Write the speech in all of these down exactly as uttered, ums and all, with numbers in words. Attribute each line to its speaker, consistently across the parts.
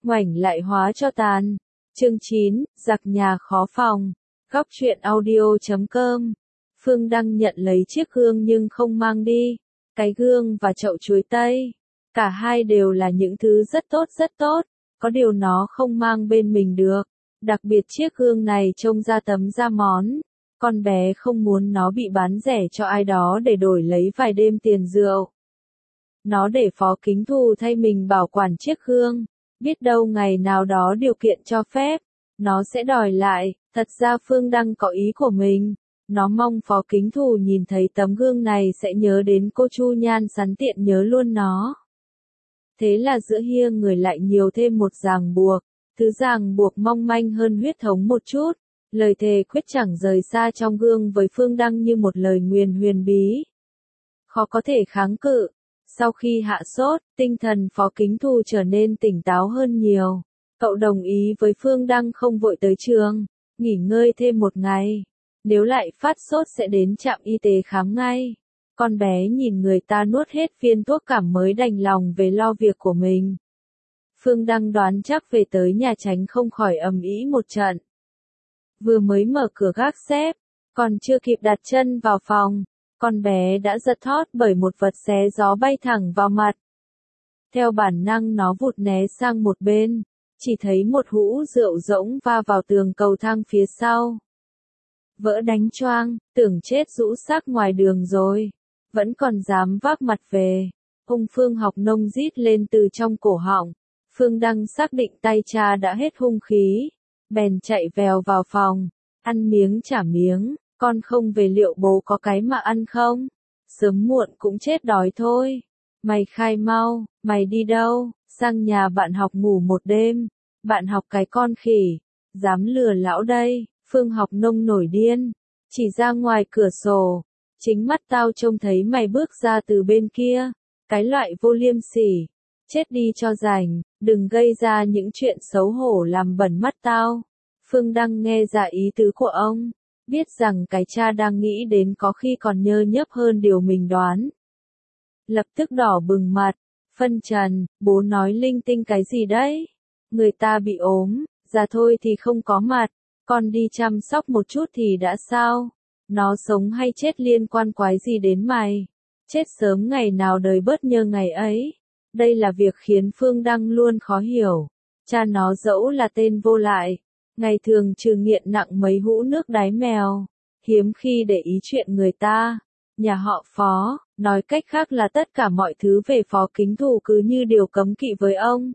Speaker 1: ngoảnh lại hóa cho tàn. Chương chín, giặc nhà khó phòng. Góc truyện audio chấm com. Phương Đăng nhận lấy chiếc gương nhưng không mang đi. Cái gương và chậu chuối tây. Cả hai đều là những thứ rất tốt rất tốt. Có điều nó không mang bên mình được. Đặc biệt chiếc gương này trông ra tấm da món. Con bé không muốn nó bị bán rẻ cho ai đó để đổi lấy vài đêm tiền rượu. Nó để Phó Kính Thù thay mình bảo quản chiếc gương. Biết đâu ngày nào đó điều kiện cho phép, nó sẽ đòi lại. Thật ra Phương Đăng có ý của mình. Nó mong Phó Kính Thù nhìn thấy tấm gương này sẽ nhớ đến cô Chu Nhan sắn tiện nhớ luôn nó. Thế là giữa hia người lại nhiều thêm một ràng buộc. Thứ ràng buộc mong manh hơn huyết thống một chút. Lời thề quyết chẳng rời xa trong gương với Phương Đăng như một lời nguyền huyền bí. Khó có thể kháng cự. Sau khi hạ sốt, tinh thần Phó Kính Thù trở nên tỉnh táo hơn nhiều. Cậu đồng ý với Phương Đăng không vội tới trường, nghỉ ngơi thêm một ngày. Nếu lại phát sốt sẽ đến trạm y tế khám ngay. Con bé nhìn người ta nuốt hết viên thuốc cảm mới đành lòng về lo việc của mình. Phương Đăng đoán chắc về tới nhà tránh không khỏi ầm ĩ một trận. Vừa mới mở cửa gác xếp, còn chưa kịp đặt chân vào phòng, con bé đã giật thót bởi một vật xé gió bay thẳng vào mặt. Theo bản năng nó vụt né sang một bên, chỉ thấy một hũ rượu rỗng va vào tường cầu thang phía sau. Vỡ đánh choang, tưởng chết rũ xác ngoài đường rồi, vẫn còn dám vác mặt về. Ông Phương Học Nông rít lên từ trong cổ họng. Phương Đăng xác định tay cha đã hết hung khí, bèn chạy vèo vào phòng, ăn miếng trả miếng. Con không về liệu bố có cái mà ăn không? Sớm muộn cũng chết đói thôi. Mày khai mau, mày đi đâu? Sang nhà bạn học ngủ một đêm. Bạn học cái con khỉ, dám lừa lão đây. Phương Học Nông nổi điên, chỉ ra ngoài cửa sổ. Chính mắt tao trông thấy mày bước ra từ bên kia. Cái loại vô liêm sỉ. Chết đi cho rảnh, đừng gây ra những chuyện xấu hổ làm bẩn mắt tao. Phương Đăng nghe ra ý tứ của ông. Biết rằng cái cha đang nghĩ đến có khi còn nhơ nhớp hơn điều mình đoán. Lập tức đỏ bừng mặt, phân trần, bố nói linh tinh cái gì đấy? Người ta bị ốm, già thôi thì không có mặt, con đi chăm sóc một chút thì đã sao? Nó sống hay chết liên quan quái gì đến mày? Chết sớm ngày nào đời bớt nhơ ngày ấy. Đây là việc khiến Phương Đăng luôn khó hiểu. Cha nó dẫu là tên vô lại. Ngày thường trừ nghiện nặng mấy hũ nước đái mèo, hiếm khi để ý chuyện người ta. Nhà họ Phó, nói cách khác là tất cả mọi thứ về Phó Kính Thù cứ như điều cấm kỵ với ông.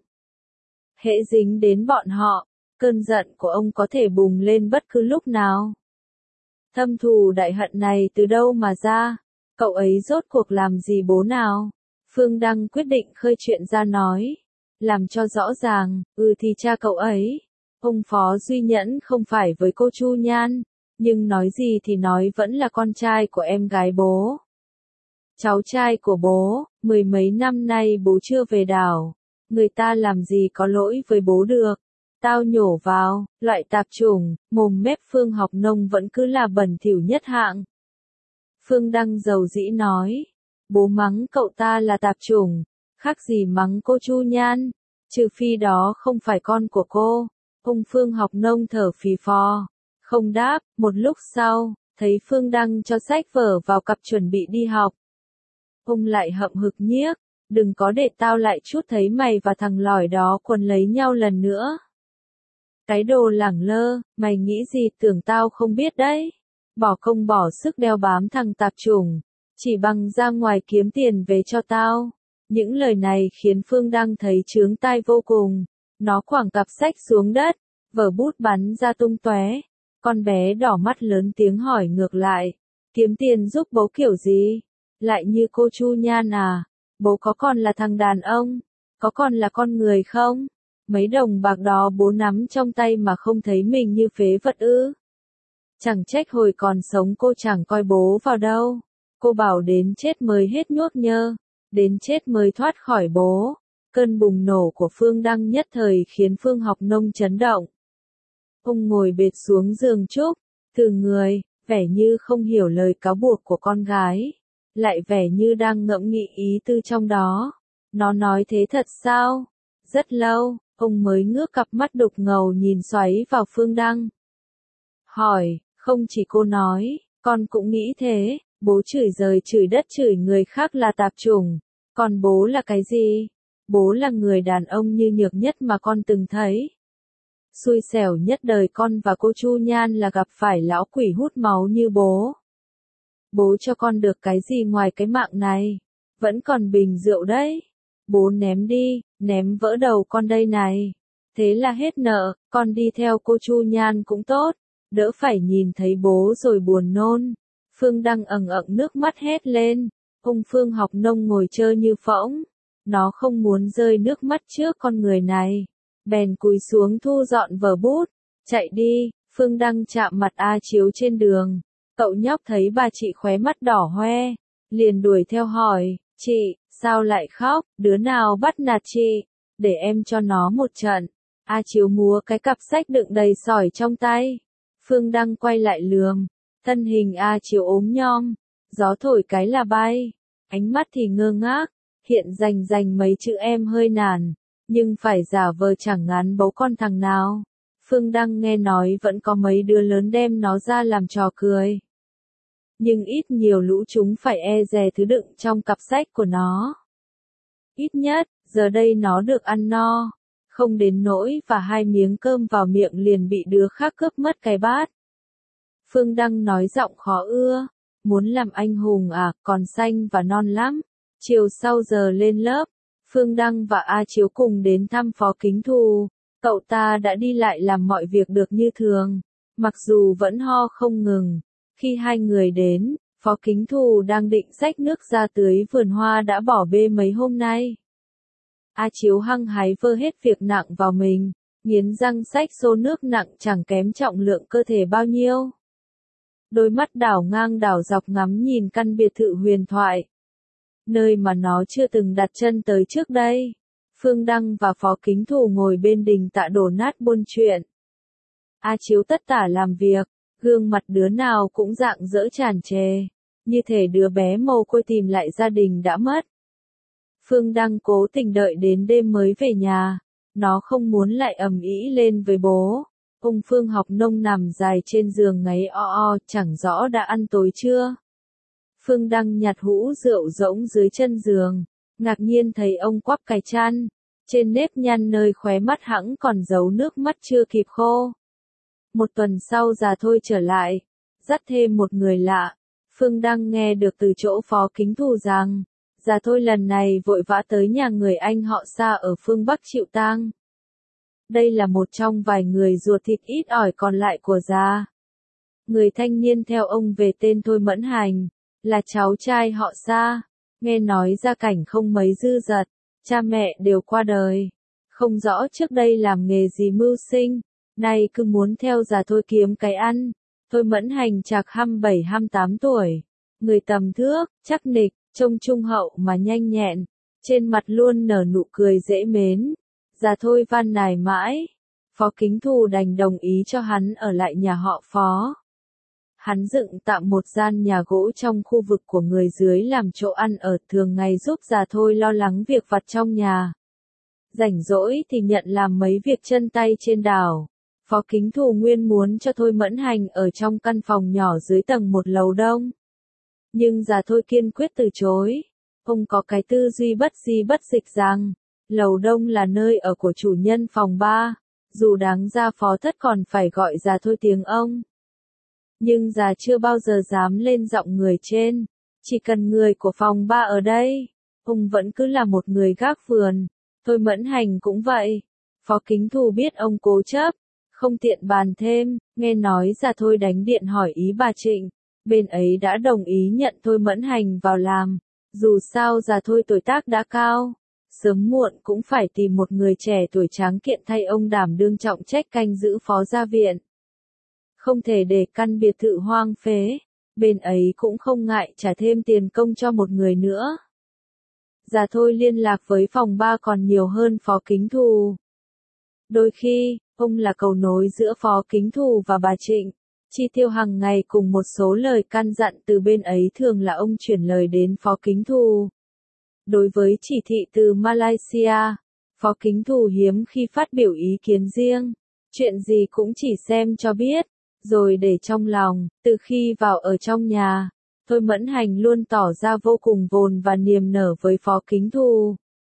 Speaker 1: Hễ dính đến bọn họ, cơn giận của ông có thể bùng lên bất cứ lúc nào. Thâm thù đại hận này từ đâu mà ra? Cậu ấy rốt cuộc làm gì bố nào? Phương Đăng quyết định khơi chuyện ra nói. Làm cho rõ ràng, ừ thì cha cậu ấy. Ông Phó Duy Nhẫn không phải với cô Chu Nhan, nhưng nói gì thì nói vẫn là con trai của em gái bố. Cháu trai của bố, mười mấy năm nay bố chưa về đảo, người ta làm gì có lỗi với bố được. Tao nhổ vào, loại tạp chủng, mồm mép Phương Học Nông vẫn cứ là bẩn thỉu nhất hạng. Phương Đăng dầu dĩ nói, bố mắng cậu ta là tạp chủng, khác gì mắng cô Chu Nhan, trừ phi đó không phải con của cô. Ông Phương Học Nông thở phì phò, không đáp. Một lúc sau, thấy Phương Đăng cho sách vở vào cặp chuẩn bị đi học. Ông lại hậm hực nhiếc, đừng có để tao lại chút thấy mày và thằng lỏi đó quần lấy nhau lần nữa. Cái đồ lẳng lơ, mày nghĩ gì tưởng tao không biết đấy. Bỏ công bỏ sức đeo bám thằng tạp chủng, chỉ bằng ra ngoài kiếm tiền về cho tao. Những lời này khiến Phương Đăng thấy chướng tai vô cùng. Nó quẳng cặp sách xuống đất, vở bút bắn ra tung tóe. Con bé đỏ mắt lớn tiếng hỏi ngược lại, kiếm tiền giúp bố kiểu gì? Lại như cô Chu Nhan à? Bố có còn là thằng đàn ông? Có còn là con người không? Mấy đồng bạc đó bố nắm trong tay mà không thấy mình như phế vật ư? Chẳng trách hồi còn sống cô chẳng coi bố vào đâu. Cô bảo đến chết mới hết nhuốc nhơ, đến chết mới thoát khỏi bố. Cơn bùng nổ của Phương Đăng nhất thời khiến Phương Học Nông chấn động. Ông ngồi bệt xuống giường trúc, từ người, vẻ như không hiểu lời cáo buộc của con gái, lại vẻ như đang ngẫm nghĩ ý tư trong đó. Nó nói thế thật sao? Rất lâu, ông mới ngước cặp mắt đục ngầu nhìn xoáy vào Phương Đăng. Hỏi, không chỉ cô nói, con cũng nghĩ thế, bố chửi trời chửi đất chửi người khác là tạp chủng, còn bố là cái gì? Bố là người đàn ông như nhược nhất mà con từng thấy. Xui xẻo nhất đời con và cô Chu Nhan là gặp phải lão quỷ hút máu như bố. Bố cho con được cái gì ngoài cái mạng này? Vẫn còn bình rượu đấy. Bố ném đi, ném vỡ đầu con đây này. Thế là hết nợ, con đi theo cô Chu Nhan cũng tốt, đỡ phải nhìn thấy bố rồi buồn nôn. Phương Đăng ẩn ẩn nước mắt hét lên. Ông Phương Học Nông ngồi chơ như phỗng. Nó không muốn rơi nước mắt trước con người này. Bèn cúi xuống thu dọn vở bút. Chạy đi, Phương Đăng chạm mặt A Chiếu trên đường. Cậu nhóc thấy bà chị khóe mắt đỏ hoe. Liền đuổi theo hỏi, chị, sao lại khóc, đứa nào bắt nạt chị? Để em cho nó một trận. A Chiếu múa cái cặp sách đựng đầy sỏi trong tay. Phương Đăng quay lại lườm. Thân hình A Chiếu ốm nhom. Gió thổi cái là bay. Ánh mắt thì ngơ ngác. Hiện rành rành mấy chữ em hơi nản. Nhưng phải giả vờ chẳng ngán bấu con thằng nào. Phương Đăng nghe nói vẫn có mấy đứa lớn đem nó ra làm trò cười. Nhưng ít nhiều lũ chúng phải e dè thứ đựng trong cặp sách của nó. Ít nhất, giờ đây nó được ăn no. Không đến nỗi và hai miếng cơm vào miệng liền bị đứa khác cướp mất cái bát. Phương Đăng nói giọng khó ưa. Muốn làm anh hùng à, còn xanh và non lắm. Chiều sau giờ lên lớp, Phương Đăng và A Chiếu cùng đến thăm Phó Kính Thù. Cậu ta đã đi lại làm mọi việc được như thường. Mặc dù vẫn ho không ngừng. Khi hai người đến, Phó Kính Thù đang định xách nước ra tưới vườn hoa đã bỏ bê mấy hôm nay. A Chiếu hăng hái vơ hết việc nặng vào mình, nghiến răng xách xô nước nặng chẳng kém trọng lượng cơ thể bao nhiêu. Đôi mắt đảo ngang đảo dọc ngắm nhìn căn biệt thự huyền thoại. Nơi mà nó chưa từng đặt chân tới trước đây. Phương Đăng và Phó Kính Thù ngồi bên đình tạ đổ nát buôn chuyện. A Chiếu tất tả làm việc. Gương mặt đứa nào cũng rạng rỡ tràn trề, như thể đứa bé mồ côi tìm lại gia đình đã mất. Phương Đăng cố tình đợi đến đêm mới về nhà, nó không muốn lại ầm ĩ lên với bố. Ông Phương Học Nông nằm dài trên giường ngáy o o, chẳng rõ đã ăn tối chưa. Phương Đăng nhặt hũ rượu rỗng dưới chân giường, ngạc nhiên thấy ông quắp cái chăn, trên nếp nhăn nơi khóe mắt hẵng còn dấu nước mắt chưa kịp khô. Một tuần sau già Thôi trở lại, dắt thêm một người lạ. Phương Đăng nghe được từ chỗ Phó Kính Thù rằng, già Thôi lần này vội vã tới nhà người anh họ xa ở phương Bắc chịu tang. Đây là một trong vài người ruột thịt ít ỏi còn lại của già. Người thanh niên theo ông về tên Thôi Mẫn Hành, là cháu trai họ xa. Nghe nói gia cảnh không mấy dư dật, cha mẹ đều qua đời. Không rõ trước đây làm nghề gì mưu sinh. Nay cứ muốn theo già Thôi kiếm cái ăn. Thôi Mẫn Hành chạc hăm bảy hăm tám tuổi. Người tầm thước, chắc nịch, trông trung hậu mà nhanh nhẹn. Trên mặt luôn nở nụ cười dễ mến. Già Thôi van nài mãi. Phó Kính Thù đành đồng ý cho hắn ở lại nhà họ Phó. Hắn dựng tạm một gian nhà gỗ trong khu vực của người dưới làm chỗ ăn ở, thường ngày giúp già Thôi lo lắng việc vặt trong nhà. Rảnh rỗi thì nhận làm mấy việc chân tay trên đảo. Phó Kính Thù nguyên muốn cho Thôi Mẫn Hành ở trong căn phòng nhỏ dưới tầng một lầu đông. Nhưng già Thôi kiên quyết từ chối. Ông có cái tư duy bất di bất dịch rằng, lầu đông là nơi ở của chủ nhân phòng ba, dù đáng ra Phó Thất còn phải gọi già Thôi tiếng ông. Nhưng già chưa bao giờ dám lên giọng người trên, chỉ cần người của phòng ba ở đây, ông vẫn cứ là một người gác vườn. Thôi Mẫn Hành cũng vậy. Phó Kính Thù biết ông cố chấp, không tiện bàn thêm, nghe nói già Thôi đánh điện hỏi ý bà Trịnh, bên ấy đã đồng ý nhận Thôi Mẫn Hành vào làm, dù sao già Thôi tuổi tác đã cao, sớm muộn cũng phải tìm một người trẻ tuổi tráng kiện thay ông đảm đương trọng trách canh giữ Phó gia viện. Không thể để căn biệt thự hoang phế, bên ấy cũng không ngại trả thêm tiền công cho một người nữa. Già Thôi liên lạc với phòng ba còn nhiều hơn Phó Kính Thù. Đôi khi, ông là cầu nối giữa Phó Kính Thù và bà Trịnh. Chi tiêu hàng ngày cùng một số lời căn dặn từ bên ấy thường là ông chuyển lời đến Phó Kính Thù. Đối với chỉ thị từ Malaysia, Phó Kính Thù hiếm khi phát biểu ý kiến riêng, chuyện gì cũng chỉ xem cho biết, rồi để trong lòng. Từ khi vào ở trong nhà, Thôi Mẫn Hành luôn tỏ ra vô cùng vồn và niềm nở với Phó Kính Thù.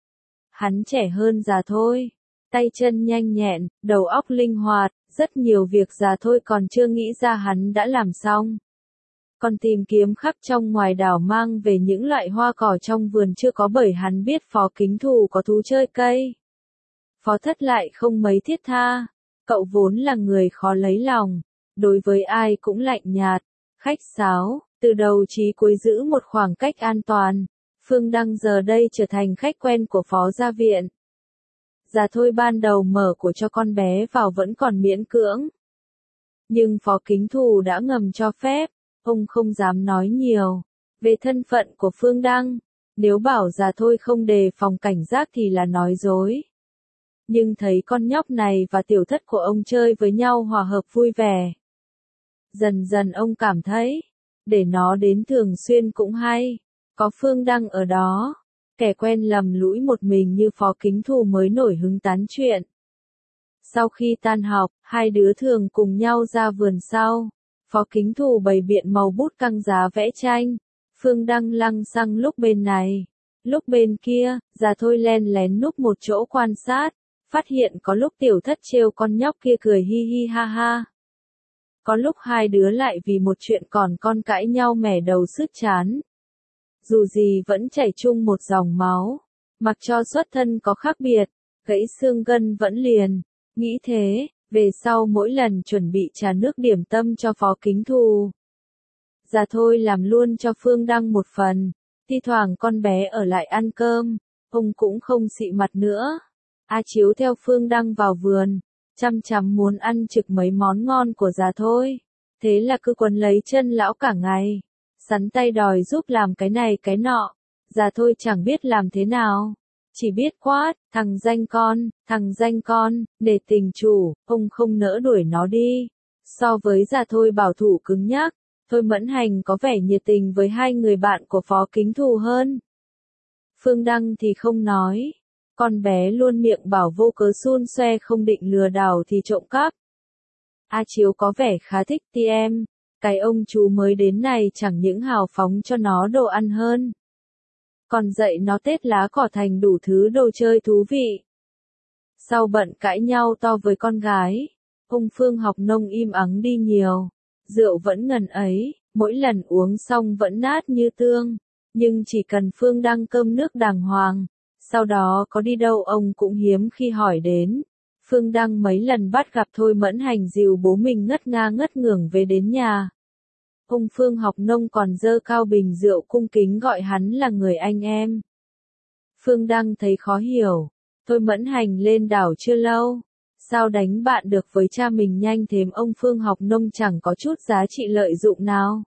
Speaker 1: Hắn trẻ hơn Già Thôi, tay chân nhanh nhẹn, đầu óc linh hoạt, rất nhiều việc Già Thôi còn chưa nghĩ ra hắn đã làm xong. Còn tìm kiếm khắp trong ngoài đảo mang về những loại hoa cỏ trong vườn chưa có, bởi hắn biết Phó Kính Thù có thú chơi cây. Phó Thất lại không mấy thiết tha, cậu vốn là người khó lấy lòng, đối với ai cũng lạnh nhạt, khách sáo, từ đầu chí cuối giữ một khoảng cách an toàn. Phương Đăng giờ đây trở thành khách quen của Phó gia viện. Già Thôi ban đầu mở của cho con bé vào vẫn còn miễn cưỡng. Nhưng Phó Kính Thù đã ngầm cho phép, ông không dám nói nhiều về thân phận của Phương Đăng. Nếu bảo Già Thôi không đề phòng cảnh giác thì là nói dối. Nhưng thấy con nhóc này và tiểu thất của ông chơi với nhau hòa hợp vui vẻ. Dần dần ông cảm thấy, để nó đến thường xuyên cũng hay. Có Phương Đăng ở đó, kẻ quen lầm lũi một mình như Phó Kính Thù mới nổi hứng tán chuyện. Sau khi tan học, hai đứa thường cùng nhau ra vườn sau. Phó Kính Thù bày biện màu bút căng giá vẽ tranh. Phương Đăng lăng xăng lúc bên này, lúc bên kia. Già Thôi len lén núp một chỗ quan sát, phát hiện có lúc tiểu thất trêu con nhóc kia cười hi hi ha ha. Có lúc hai đứa lại vì một chuyện còn con cãi nhau mẻ đầu sứt chán. Dù gì vẫn chảy chung một dòng máu, mặc cho xuất thân có khác biệt, gãy xương gân vẫn liền. Nghĩ thế, về sau mỗi lần chuẩn bị trà nước điểm tâm cho Phó Kính Thù, Già Thôi làm luôn cho Phương Đăng một phần. Thi thoảng con bé ở lại ăn cơm, ông cũng không xị mặt nữa. A Chiếu theo Phương Đăng vào vườn, chăm chăm muốn ăn trực mấy món ngon của Già Thôi. Thế là cứ quấn lấy chân lão cả ngày, sắn tay đòi giúp làm cái này cái nọ. Già Thôi chẳng biết làm thế nào, chỉ biết quát, thằng danh con, thằng danh con, để tình chủ, ông không nỡ đuổi nó đi. So với Già Thôi bảo thủ cứng nhắc, Thôi Mẫn Hành có vẻ nhiệt tình với hai người bạn của Phó Kính Thù hơn. Phương Đăng thì không nói, con bé luôn miệng bảo vô cớ xun xoe không định lừa đảo thì trộm cắp. A Chiếu có vẻ khá thích ti em, cái ông chú mới đến này chẳng những hào phóng cho nó đồ ăn hơn, còn dạy nó tết lá cỏ thành đủ thứ đồ chơi thú vị. Sau bận cãi nhau to với con gái, ông Phương Học Nông im ắng đi nhiều, rượu vẫn ngần ấy, mỗi lần uống xong vẫn nát như tương, nhưng chỉ cần Phương Đăng cơm nước đàng hoàng, sau đó có đi đâu ông cũng hiếm khi hỏi đến. Phương Đăng mấy lần bắt gặp Thôi Mẫn Hành dìu bố mình ngất nga ngất ngưởng về đến nhà. Ông Phương Học Nông còn dơ cao bình rượu cung kính gọi hắn là người anh em. Phương Đăng thấy khó hiểu, Thôi Mẫn Hành lên đảo chưa lâu, sao đánh bạn được với cha mình nhanh thế? Ông Phương Học Nông chẳng có chút giá trị lợi dụng nào.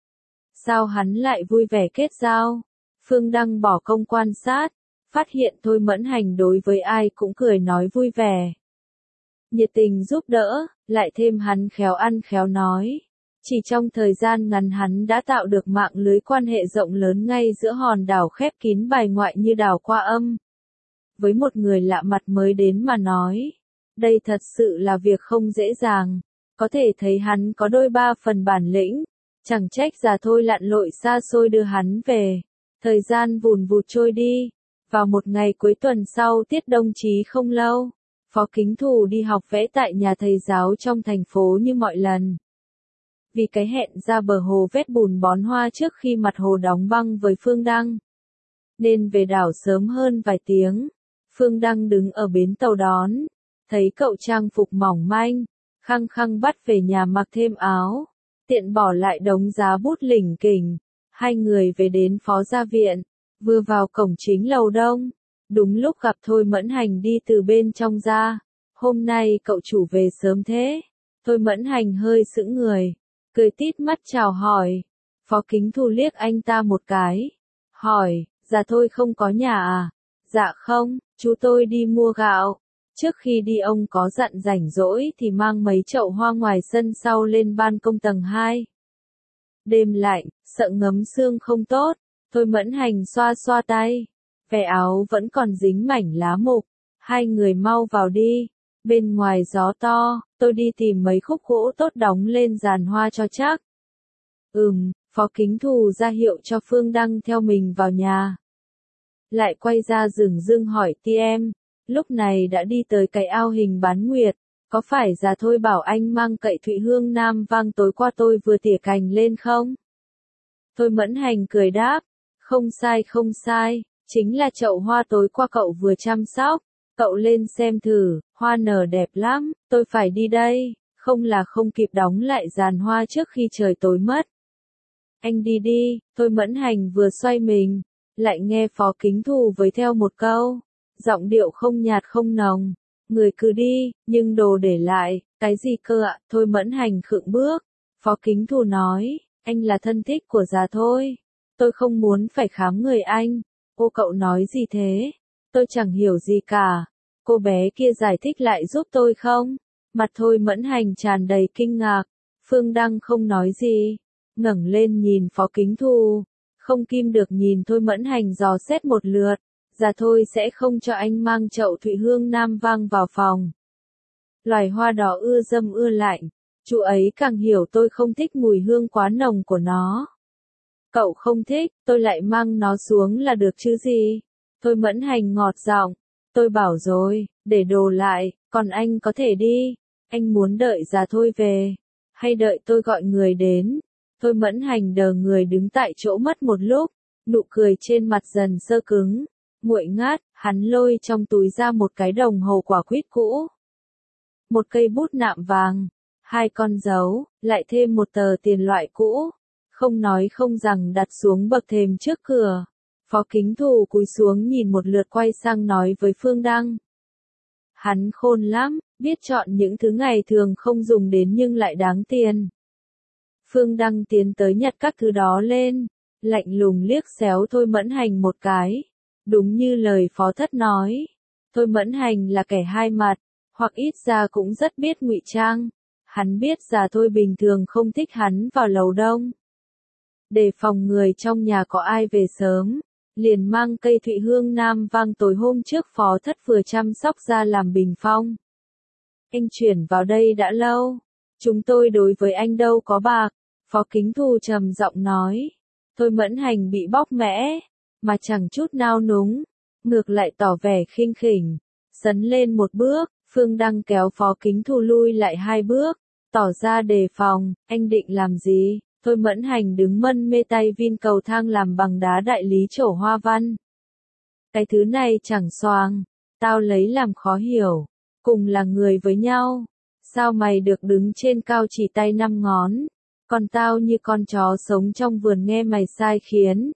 Speaker 1: Sao hắn lại vui vẻ kết giao? Phương Đăng bỏ công quan sát, phát hiện Thôi Mẫn Hành đối với ai cũng cười nói vui vẻ, nhiệt tình giúp đỡ, lại thêm hắn khéo ăn khéo nói. Chỉ trong thời gian ngắn hắn đã tạo được mạng lưới quan hệ rộng lớn ngay giữa hòn đảo khép kín bài ngoại như đảo Qua Âm. Với một người lạ mặt mới đến mà nói, đây thật sự là việc không dễ dàng. Có thể thấy hắn có đôi ba phần bản lĩnh, chẳng trách Già Thôi lặn lội xa xôi đưa hắn về. Thời gian vùn vụt trôi đi. Vào một ngày cuối tuần sau tiết đông chí không lâu, Phó Kính Thù đi học vẽ tại nhà thầy giáo trong thành phố như mọi lần. Vì cái hẹn ra bờ hồ vét bùn bón hoa trước khi mặt hồ đóng băng với Phương Đăng, nên về đảo sớm hơn vài tiếng. Phương Đăng đứng ở bến tàu đón, thấy cậu trang phục mỏng manh, khăng khăng bắt về nhà mặc thêm áo, tiện bỏ lại đống giá bút lỉnh kỉnh. Hai người về đến Phó gia viện, vừa vào cổng chính lầu đông, đúng lúc gặp Thôi Mẫn Hành đi từ bên trong ra. Hôm nay cậu chủ về sớm thế? Thôi Mẫn Hành hơi sững người, cười tít mắt chào hỏi. Phó Kính Thù liếc anh ta một cái, hỏi, Già Thôi không có nhà à? Dạ không, chú tôi đi mua gạo. Trước khi đi ông có dặn rảnh rỗi thì mang mấy chậu hoa ngoài sân sau lên ban công tầng hai. Đêm lạnh, sợ ngấm xương không tốt. Thôi Mẫn Hành xoa xoa tay, vẻ áo vẫn còn dính mảnh lá mục. Hai người mau vào đi. Bên ngoài gió to, tôi đi tìm mấy khúc gỗ tốt đóng lên giàn hoa cho chắc. Ừm, Phó Kính Thù ra hiệu cho Phương Đăng theo mình vào nhà. Lại quay ra dửng dưng hỏi ti em, lúc này đã đi tới cái ao hình bán nguyệt, có phải già Thôi bảo anh mang cậy Thụy Hương Nam Vang tối qua tôi vừa tỉa cành lên không? Thôi Mẫn Hành cười đáp, không sai không sai, chính là chậu hoa tối qua cậu vừa chăm sóc, cậu lên xem thử, hoa nở đẹp lắm, tôi phải đi đây, không là không kịp đóng lại giàn hoa trước khi trời tối mất. Anh đi đi, Thôi Mẫn Hành vừa xoay mình, lại nghe Phó Kính Thù với theo một câu, giọng điệu không nhạt không nồng, người cứ đi, nhưng đồ để lại, cái gì cơ ạ? Thôi Mẫn Hành khựng bước, Phó Kính Thù nói, anh là thân thích của già Thôi, tôi không muốn phải khám người anh. Ô cậu nói gì thế? Tôi chẳng hiểu gì cả. Cô bé kia giải thích lại giúp tôi không? Mặt Thôi Mẫn Hành tràn đầy kinh ngạc. Phương Đăng không nói gì, ngẩng lên nhìn Phó Kính Thù, không kim được nhìn Thôi Mẫn Hành dò xét một lượt. Già Thôi sẽ không cho anh mang chậu Thụy Hương Nam Vang vào phòng. Loài hoa đỏ ưa dâm ưa lạnh, chú ấy càng hiểu tôi không thích mùi hương quá nồng của nó. Cậu không thích, tôi lại mang nó xuống là được chứ gì? Thôi Mẫn Hành ngọt giọng, tôi bảo rồi, để đồ lại, còn anh có thể đi. Anh muốn đợi già Thôi về, hay đợi tôi gọi người đến? Thôi Mẫn Hành đờ người đứng tại chỗ mất một lúc, nụ cười trên mặt dần sơ cứng, nguội ngát, hắn lôi trong túi ra một cái đồng hồ quả quýt cũ. Một cây bút nạm vàng, hai con dấu, lại thêm một tờ tiền loại cũ. Không nói không rằng đặt xuống bậc thềm trước cửa. Phó Kính Thù cúi xuống nhìn một lượt quay sang nói với Phương Đăng. Hắn khôn lắm, biết chọn những thứ ngày thường không dùng đến nhưng lại đáng tiền. Phương Đăng tiến tới nhặt các thứ đó lên, lạnh lùng liếc xéo Thôi Mẫn Hành một cái. Đúng như lời Phó Thất nói, Thôi Mẫn Hành là kẻ hai mặt, hoặc ít ra cũng rất biết ngụy trang. Hắn biết già Thôi bình thường không thích hắn vào lầu đông. Để phòng người trong nhà có ai về sớm, liền mang cây Thụy Hương Nam Vang tối hôm trước Phó Thất vừa chăm sóc ra làm bình phong. Anh chuyển vào đây đã lâu, chúng tôi đối với anh đâu có bạc, Phó Kính Thù trầm giọng nói. Thôi Mẫn Hành bị bóc mẽ, mà chẳng chút nao núng, ngược lại tỏ vẻ khinh khỉnh, sấn lên một bước, Phương Đăng kéo Phó Kính Thù lui lại hai bước, tỏ ra đề phòng, anh định làm gì? Thôi Mẫn Hành đứng mân mê tay vin cầu thang làm bằng đá đại lý trổ hoa văn. Cái thứ này chẳng xoàng, tao lấy làm khó hiểu, cùng là người với nhau, sao mày được đứng trên cao chỉ tay năm ngón, còn tao như con chó sống trong vườn nghe mày sai khiến.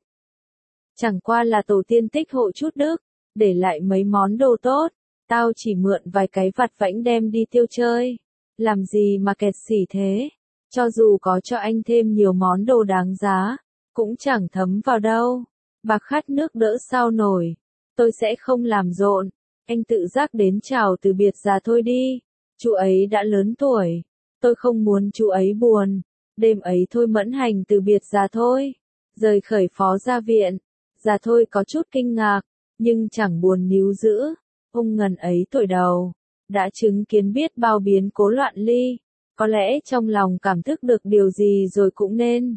Speaker 1: Chẳng qua là tổ tiên tích hộ chút đức, để lại mấy món đồ tốt, tao chỉ mượn vài cái vặt vãnh đem đi tiêu chơi, làm gì mà kẹt xỉ thế. Cho dù có cho anh thêm nhiều món đồ đáng giá, cũng chẳng thấm vào đâu. Bạc khát nước đỡ sao nổi. Tôi sẽ không làm rộn. Anh tự giác đến chào từ biệt già Thôi đi. Chú ấy đã lớn tuổi. Tôi không muốn chú ấy buồn. Đêm ấy Thôi Mẫn Hành từ biệt già Thôi. Rời khởi Phó gia viện. Già Thôi có chút kinh ngạc, nhưng chẳng buồn níu giữ. Ông ngần ấy tuổi đầu, đã chứng kiến biết bao biến cố loạn ly. Có lẽ trong lòng cảm thức được điều gì rồi cũng nên.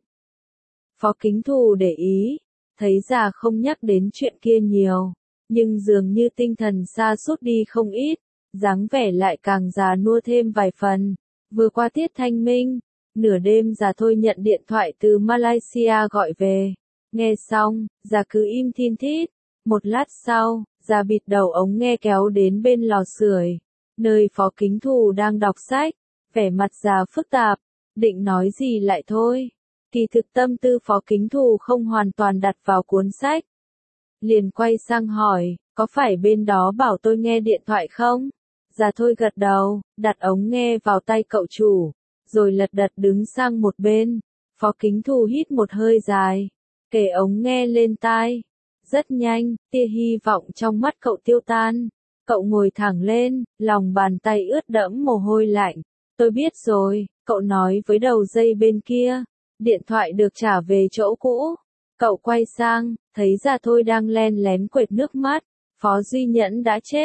Speaker 1: Phó Kính Thù để ý, thấy già không nhắc đến chuyện kia nhiều, nhưng dường như tinh thần sa sút đi không ít, dáng vẻ lại càng già nua thêm vài phần. Vừa qua tiết thanh minh, nửa đêm già Thôi nhận điện thoại từ Malaysia gọi về. Nghe xong, già cứ im thin thít. Một lát sau, già bịt đầu ống nghe kéo đến bên lò sưởi, nơi Phó Kính Thù đang đọc sách. Vẻ mặt già phức tạp, định nói gì lại thôi. Kỳ thực tâm tư Phó Kính Thù không hoàn toàn đặt vào cuốn sách. Liền quay sang hỏi, có phải bên đó bảo tôi nghe điện thoại không? Già Thôi gật đầu, đặt ống nghe vào tay cậu chủ, rồi lật đật đứng sang một bên. Phó Kính Thù hít một hơi dài, kề ống nghe lên tai. Rất nhanh, tia hy vọng trong mắt cậu tiêu tan. Cậu ngồi thẳng lên, lòng bàn tay ướt đẫm mồ hôi lạnh. Tôi biết rồi, cậu nói với đầu dây bên kia. Điện thoại được trả về chỗ cũ. Cậu quay sang, thấy già Thôi đang len lén quệt nước mắt. Phó Duy Nhẫn đã chết.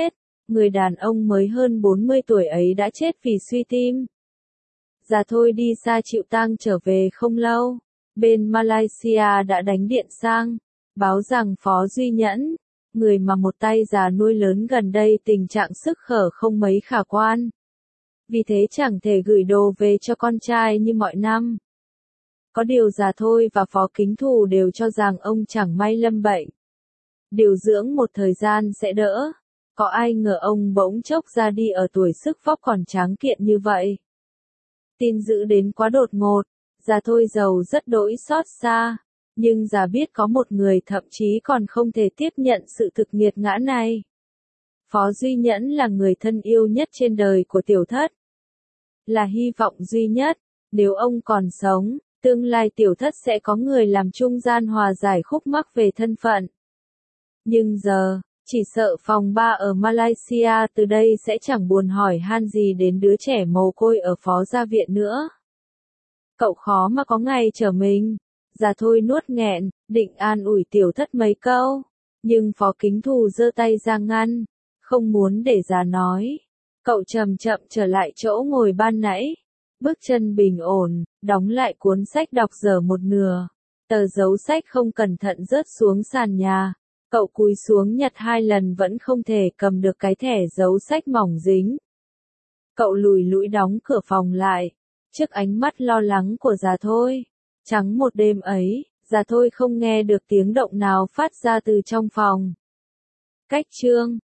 Speaker 1: người đàn ông mới hơn bốn mươi tuổi ấy đã chết vì suy tim. Già Thôi đi xa chịu tang trở về không lâu, bên Malaysia đã đánh điện sang, báo rằng Phó Duy Nhẫn, người mà một tay già nuôi lớn gần đây tình trạng sức khỏe không mấy khả quan. Vì thế chẳng thể gửi đồ về cho con trai như mọi năm. Có điều Già Thôi và Phó Kính Thù đều cho rằng ông chẳng may lâm bệnh. Điều dưỡng một thời gian sẽ đỡ. Có ai ngờ ông bỗng chốc ra đi ở tuổi sức vóc còn tráng kiện như vậy. Tin dữ đến quá đột ngột, Già Thôi giàu rất đỗi xót xa. Nhưng già biết có một người thậm chí còn không thể tiếp nhận sự thực nghiệt ngã này. Phó Duy Nhẫn là người thân yêu nhất trên đời của tiểu thất. Là hy vọng duy nhất, nếu ông còn sống, tương lai tiểu thất sẽ có người làm trung gian hòa giải khúc mắc về thân phận. Nhưng giờ, chỉ sợ phòng ba ở Malaysia từ đây sẽ chẳng buồn hỏi han gì đến đứa trẻ mồ côi ở Phó Gia Viện nữa. Cậu khó mà có ngày trở mình. Già Thôi nuốt nghẹn, định an ủi tiểu thất mấy câu. Nhưng Phó Kính Thù giơ tay ra ngăn, không muốn để già nói. Cậu chậm chậm trở lại chỗ ngồi ban nãy. Bước chân bình ổn, đóng lại cuốn sách đọc dở một nửa. Tờ dấu sách không cẩn thận rớt xuống sàn nhà. Cậu cúi xuống nhặt hai lần vẫn không thể cầm được cái thẻ dấu sách mỏng dính. Cậu lùi lũi đóng cửa phòng lại, trước ánh mắt lo lắng của Già Thôi. Trắng một đêm ấy, Già Thôi không nghe được tiếng động nào phát ra từ trong phòng. Cách chương